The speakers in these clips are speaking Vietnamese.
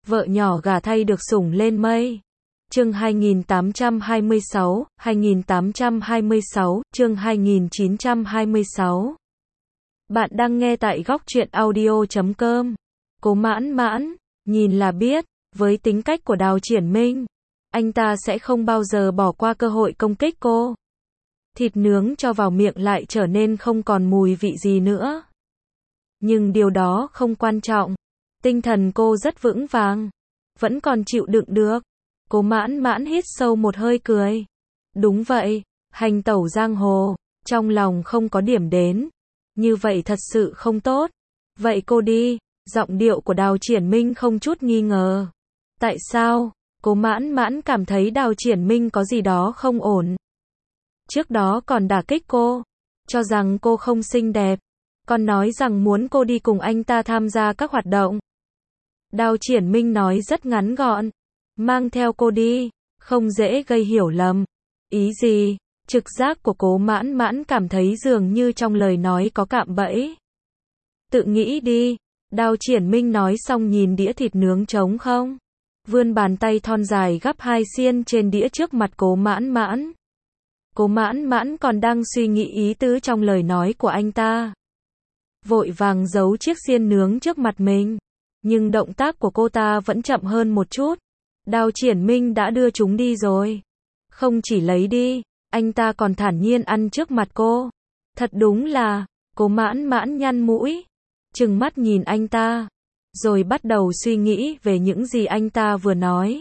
vợ nhỏ gả thay được sủng lên mây. Chương 2826, 2826, chương 2926. Bạn đang nghe tại góc truyện audio.com. Cố Mãn Mãn, nhìn là biết, với tính cách của Đào Triển Minh, anh ta sẽ không bao giờ bỏ qua cơ hội công kích cô. Thịt nướng cho vào miệng lại trở nên không còn mùi vị gì nữa. Nhưng điều đó không quan trọng. Tinh thần cô rất vững vàng, vẫn còn chịu đựng được. Cố Mãn Mãn hít sâu một hơi cười. Đúng vậy, hành tẩu giang hồ, trong lòng không có điểm đến. Như vậy thật sự không tốt. Vậy cô đi, giọng điệu của Đào Triển Minh không chút nghi ngờ. Tại sao? Cố Mãn Mãn cảm thấy Đào Triển Minh có gì đó không ổn. Trước đó còn đả kích cô, cho rằng cô không xinh đẹp, còn nói rằng muốn cô đi cùng anh ta tham gia các hoạt động. Đào Triển Minh nói rất ngắn gọn, mang theo cô đi, không dễ gây hiểu lầm. Ý gì? Trực giác của Cố Mãn Mãn cảm thấy dường như trong lời nói có cạm bẫy. Tự nghĩ đi, Đào Triển Minh nói xong nhìn đĩa thịt nướng trống không. Vươn bàn tay thon dài gắp hai xiên trên đĩa trước mặt Cố Mãn Mãn. Cố Mãn Mãn còn đang suy nghĩ ý tứ trong lời nói của anh ta. Vội vàng giấu chiếc xiên nướng trước mặt mình. Nhưng động tác của cô ta vẫn chậm hơn một chút. Đào Triển Minh đã đưa chúng đi rồi. Không chỉ lấy đi, anh ta còn thản nhiên ăn trước mặt cô. Thật đúng là, Cố Mãn Mãn nhăn mũi, trừng mắt nhìn anh ta, rồi bắt đầu suy nghĩ về những gì anh ta vừa nói.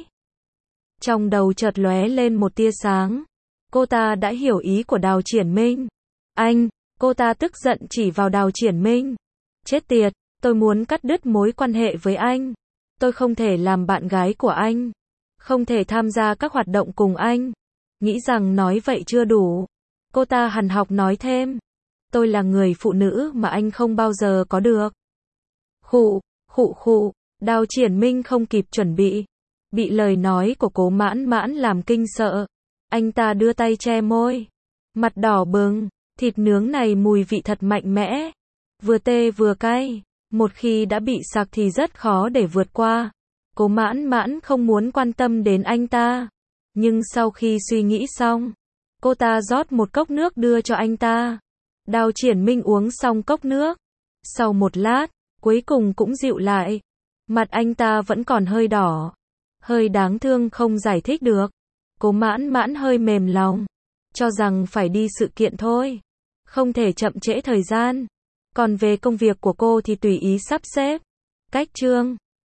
Trong đầu chợt lóe lên một tia sáng. Cô ta đã hiểu ý của Đào Triển Minh. Anh, cô ta tức giận chỉ vào Đào Triển Minh. Chết tiệt, tôi muốn cắt đứt mối quan hệ với anh. Tôi không thể làm bạn gái của anh. Không thể tham gia các hoạt động cùng anh. Nghĩ rằng nói vậy chưa đủ. Cô ta hằn học nói thêm. Tôi là người phụ nữ mà anh không bao giờ có được. Khụ, khụ khụ, Đào Triển Minh không kịp chuẩn bị lời nói của Cố Mãn Mãn làm kinh sợ. Anh ta đưa tay che môi, mặt đỏ bừng, thịt nướng này mùi vị thật mạnh mẽ, vừa tê vừa cay, một khi đã bị sặc thì rất khó để vượt qua. Cố Mãn Mãn không muốn quan tâm đến anh ta, nhưng sau khi suy nghĩ xong, cô ta rót một cốc nước đưa cho anh ta. Đào Triển Minh uống xong cốc nước, sau một lát, cuối cùng cũng dịu lại. Mặt anh ta vẫn còn hơi đỏ, hơi đáng thương không giải thích được. Cố Mãn Mãn hơi mềm lòng, cho rằng phải đi sự kiện thôi, không thể chậm trễ thời gian. Còn về công việc của cô thì tùy ý sắp xếp. Cách chương